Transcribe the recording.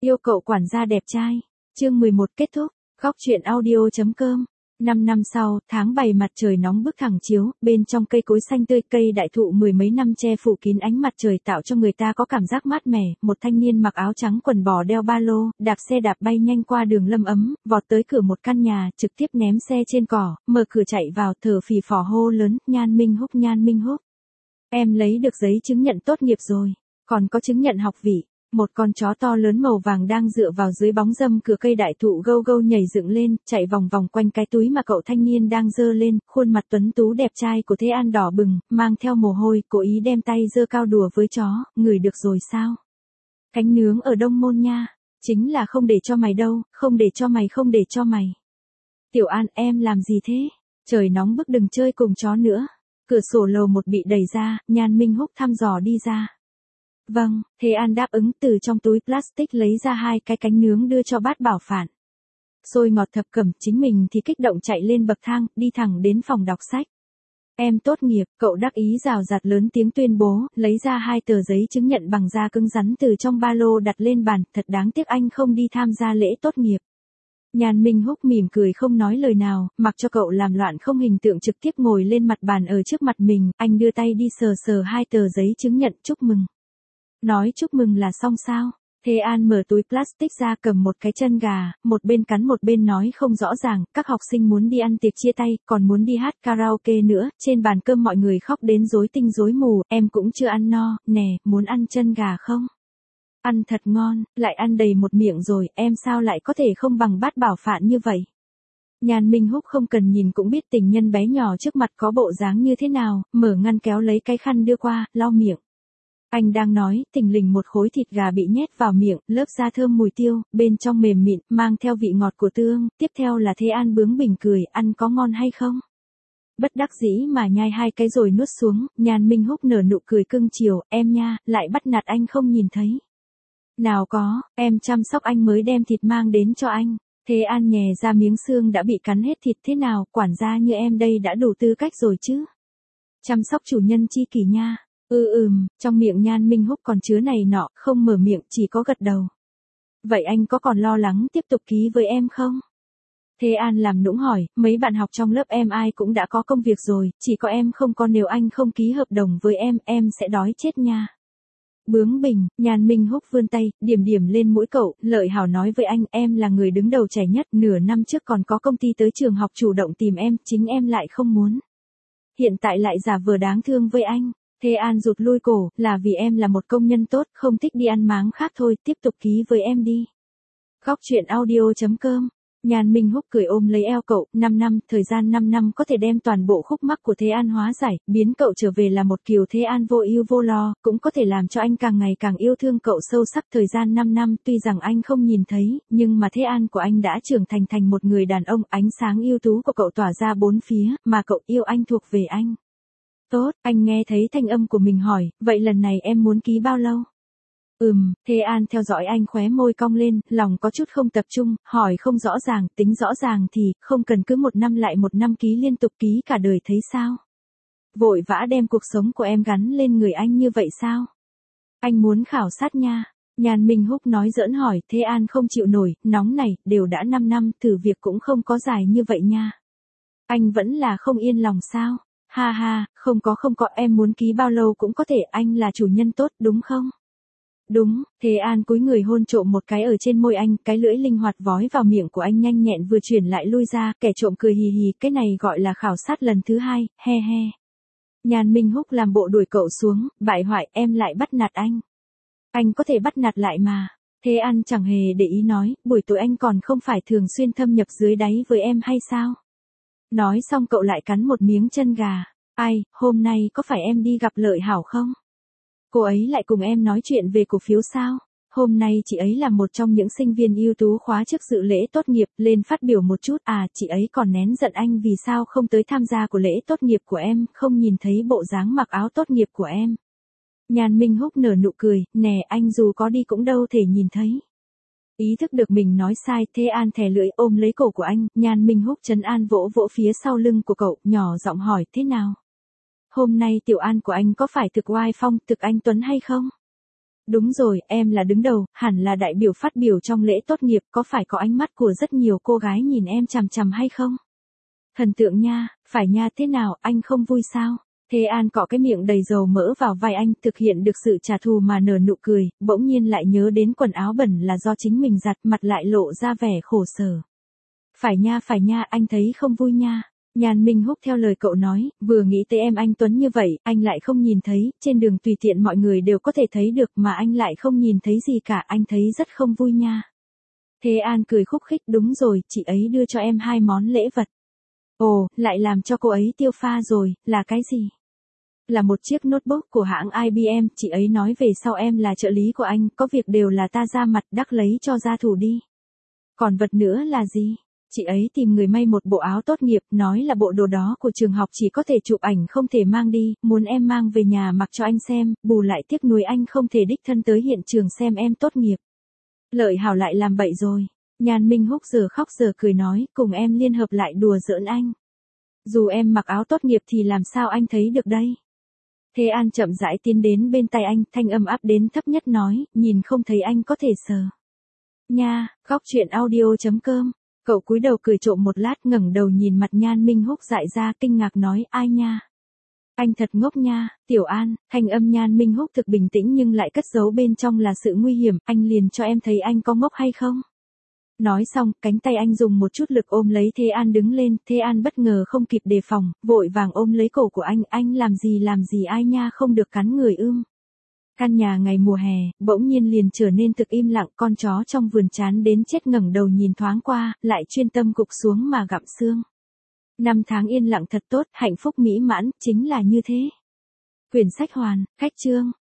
Yêu cậu quản gia đẹp trai. Chương 11 kết thúc. Góc truyện audio.com. 5 năm sau, tháng 7 mặt trời nóng bức thẳng chiếu, bên trong cây cối xanh tươi, cây đại thụ mười mấy năm che phủ kín ánh mặt trời tạo cho người ta có cảm giác mát mẻ. Một thanh niên mặc áo trắng quần bò đeo ba lô, đạp xe đạp bay nhanh qua đường lâm ấm, vọt tới cửa một căn nhà, trực tiếp ném xe trên cỏ, mở cửa chạy vào, thở phì phò hô lớn, Nhan Minh Húc, Nhan Minh Húc. Em lấy được giấy chứng nhận tốt nghiệp rồi, còn có chứng nhận học vị. Một con chó to lớn màu vàng đang dựa vào dưới bóng râm cửa cây đại thụ gâu gâu nhảy dựng lên, chạy vòng vòng quanh cái túi mà cậu thanh niên đang giơ lên, khuôn mặt tuấn tú đẹp trai của Thế An đỏ bừng, mang theo mồ hôi, cố ý đem tay giơ cao đùa với chó, ngửi được rồi sao? Cánh nướng ở Đông Môn nha, chính là không để cho mày đâu, không để cho mày, không để cho mày. Tiểu An, em làm gì thế? Trời nóng bức, đừng chơi cùng chó nữa. Cửa sổ lầu một bị đẩy ra, Nhan Minh Húc thăm dò đi ra. Vâng, Thế An đáp ứng, từ trong túi plastic lấy ra 2 cái cánh nướng đưa cho Bát Bảo Phạn. Xôi ngọt thập cẩm, chính mình thì kích động chạy lên bậc thang, đi thẳng đến phòng đọc sách. Em tốt nghiệp, cậu đắc ý rào rạt lớn tiếng tuyên bố, lấy ra 2 tờ giấy chứng nhận bằng da cứng rắn từ trong ba lô đặt lên bàn, thật đáng tiếc anh không đi tham gia lễ tốt nghiệp. Nhan Minh Húc mỉm cười không nói lời nào, mặc cho cậu làm loạn không hình tượng trực tiếp ngồi lên mặt bàn ở trước mặt mình, anh đưa tay đi sờ sờ 2 tờ giấy chứng nhận, chúc mừng. Nói chúc mừng là xong sao? Thế An mở túi plastic ra, cầm một cái chân gà, một bên cắn một bên nói không rõ ràng, các học sinh muốn đi ăn tiệc chia tay, còn muốn đi hát karaoke nữa, trên bàn cơm mọi người khóc đến rối tinh rối mù, em cũng chưa ăn no, nè, muốn ăn chân gà không? Ăn thật ngon, lại ăn đầy một miệng rồi, em sao lại có thể không bằng Bát Bảo Phạn như vậy? Nhan Minh Húc không cần nhìn cũng biết tình nhân bé nhỏ trước mặt có bộ dáng như thế nào, mở ngăn kéo lấy cái khăn đưa qua, lau miệng. Anh đang nói, thình lình một khối thịt gà bị nhét vào miệng, lớp da thơm mùi tiêu, bên trong mềm mịn, mang theo vị ngọt của tương, tiếp theo là Thế An bướng bỉnh cười, ăn có ngon hay không? Bất đắc dĩ mà nhai 2 cái rồi nuốt xuống, Nhan Minh Húc nở nụ cười cưng chiều, em nha, lại bắt nạt anh không nhìn thấy. Nào có, em chăm sóc anh mới đem thịt mang đến cho anh. Thế An nhè ra miếng xương đã bị cắn hết thịt, thế nào, quản gia như em đây đã đủ tư cách rồi chứ? Chăm sóc chủ nhân chi kỷ nha. Trong miệng Nhan Minh Húc còn chứa này nọ, không mở miệng, chỉ có gật đầu. Vậy anh có còn lo lắng tiếp tục ký với em không? Thế An làm nũng hỏi, mấy bạn học trong lớp em ai cũng đã có công việc rồi, chỉ có em không có, nếu anh không ký hợp đồng với em sẽ đói chết nha. Bướng bỉnh, Nhan Minh Húc vươn tay, điểm điểm lên mũi cậu, lợi hảo nói với anh, em là người đứng đầu trẻ nhất, nửa năm trước còn có công ty tới trường học chủ động tìm em, chính em lại không muốn. Hiện tại lại giả vờ đáng thương với anh. Thế An rụt lui cổ, là vì em là một công nhân tốt, không thích đi ăn máng khác thôi, tiếp tục ký với em đi. Góc truyện audio.com. Nhan Minh Húc cười ôm lấy eo cậu, 5 năm, thời gian 5 năm có thể đem toàn bộ khúc mắc của Thế An hóa giải, biến cậu trở về là một Kiều Thế An vô ưu vô lo, cũng có thể làm cho anh càng ngày càng yêu thương cậu sâu sắc. Thời gian 5 năm, tuy rằng anh không nhìn thấy, nhưng mà Thế An của anh đã trưởng thành một người đàn ông, ánh sáng ưu tú của cậu tỏa ra bốn phía, mà cậu yêu anh thuộc về anh. Tốt, anh nghe thấy thanh âm của mình hỏi, vậy lần này em muốn ký bao lâu? Thế An theo dõi anh khóe môi cong lên, lòng có chút không tập trung, hỏi không rõ ràng, tính rõ ràng thì, không cần cứ 1 năm lại 1 năm ký liên tục, ký cả đời thấy sao? Vội vã đem cuộc sống của em gắn lên người anh như vậy sao? Anh muốn khảo sát nha. Nhan Minh Húc nói giỡn hỏi, Thế An không chịu nổi, nóng này, đều đã 5 năm, thử việc cũng không có dài như vậy nha. Anh vẫn là không yên lòng sao? Ha ha, không có, em muốn ký bao lâu cũng có thể, anh là chủ nhân tốt, đúng không? Đúng, Thế An cúi người hôn trộm một cái ở trên môi anh, cái lưỡi linh hoạt vói vào miệng của anh nhanh nhẹn vừa chuyển lại lui ra, kẻ trộm cười hì hì, cái này gọi là khảo sát lần thứ 2, he he. Nhan Minh Húc làm bộ đuổi cậu xuống, bại hoại, em lại bắt nạt anh. Anh có thể bắt nạt lại mà. Thế An chẳng hề để ý nói, buổi tối anh còn không phải thường xuyên thâm nhập dưới đáy với em hay sao? Nói xong cậu lại cắn một miếng chân gà. Ai, hôm nay có phải em đi gặp Lợi Hảo không? Cô ấy lại cùng em nói chuyện về cổ phiếu sao? Hôm nay chị ấy là một trong những sinh viên ưu tú khóa trước dự lễ tốt nghiệp, lên phát biểu một chút, chị ấy còn nén giận anh vì sao không tới tham gia của lễ tốt nghiệp của em, không nhìn thấy bộ dáng mặc áo tốt nghiệp của em. Nhan Minh Húc nở nụ cười, nè anh dù có đi cũng đâu thể nhìn thấy. Ý thức được mình nói sai, Thế An thè lưỡi ôm lấy cổ của anh, Nhan Minh Húc trấn an vỗ vỗ phía sau lưng của cậu, nhỏ giọng hỏi, thế nào? Hôm nay Tiểu An của anh có phải thực oai phong, thực anh tuấn hay không? Đúng rồi, em là đứng đầu, hẳn là đại biểu phát biểu trong lễ tốt nghiệp, có phải có ánh mắt của rất nhiều cô gái nhìn em chằm chằm hay không? Thần tượng nha, phải nha, thế nào, anh không vui sao? Thế An cọ cái miệng đầy dầu mỡ vào vai anh, thực hiện được sự trả thù mà nở nụ cười, bỗng nhiên lại nhớ đến quần áo bẩn là do chính mình giặt, mặt lại lộ ra vẻ khổ sở. Phải nha, anh thấy không vui nha. Nhan Minh Húc theo lời cậu nói, vừa nghĩ tới em anh Tuấn như vậy, anh lại không nhìn thấy, trên đường tùy tiện mọi người đều có thể thấy được mà anh lại không nhìn thấy gì cả, anh thấy rất không vui nha. Thế An cười khúc khích, đúng rồi, chị ấy đưa cho em 2 món lễ vật. Ồ, lại làm cho cô ấy tiêu pha rồi, là cái gì? Là một chiếc notebook của hãng IBM, chị ấy nói về sau em là trợ lý của anh, có việc đều là ta ra mặt, đắc lấy cho gia thủ đi. Còn vật nữa là gì? Chị ấy tìm người may một bộ áo tốt nghiệp, nói là bộ đồ đó của trường học chỉ có thể chụp ảnh không thể mang đi, muốn em mang về nhà mặc cho anh xem, bù lại tiếc nuối anh không thể đích thân tới hiện trường xem em tốt nghiệp. Lợi Hảo lại làm bậy rồi. Nhan Minh Húc giờ khóc giờ cười nói, cùng em liên hợp lại đùa giỡn anh. Dù em mặc áo tốt nghiệp thì làm sao anh thấy được đây? Thế An chậm rãi tiến đến bên tay anh, thanh âm áp đến thấp nhất nói, nhìn không thấy anh có thể sờ. Nha, góc chuyện audio.com. Cậu cúi đầu cười trộm một lát, ngẩng đầu nhìn mặt Nhan Minh Húc dại ra, kinh ngạc nói, ai nha? Anh thật ngốc nha, Tiểu An. Thanh âm Nhan Minh Húc thực bình tĩnh nhưng lại cất giấu bên trong là sự nguy hiểm, anh liền cho em thấy anh có ngốc hay không? Nói xong, cánh tay anh dùng một chút lực ôm lấy Thế An đứng lên, Thế An bất ngờ không kịp đề phòng, vội vàng ôm lấy cổ của anh làm gì ai nha, không được cắn người ưm. Căn nhà ngày mùa hè, bỗng nhiên liền trở nên thực im lặng, con chó trong vườn chán đến chết ngẩng đầu nhìn thoáng qua, lại chuyên tâm gục xuống mà gặm xương. 5 tháng yên lặng thật tốt, hạnh phúc mỹ mãn, chính là như thế. Quyển sách hoàn, khách chương.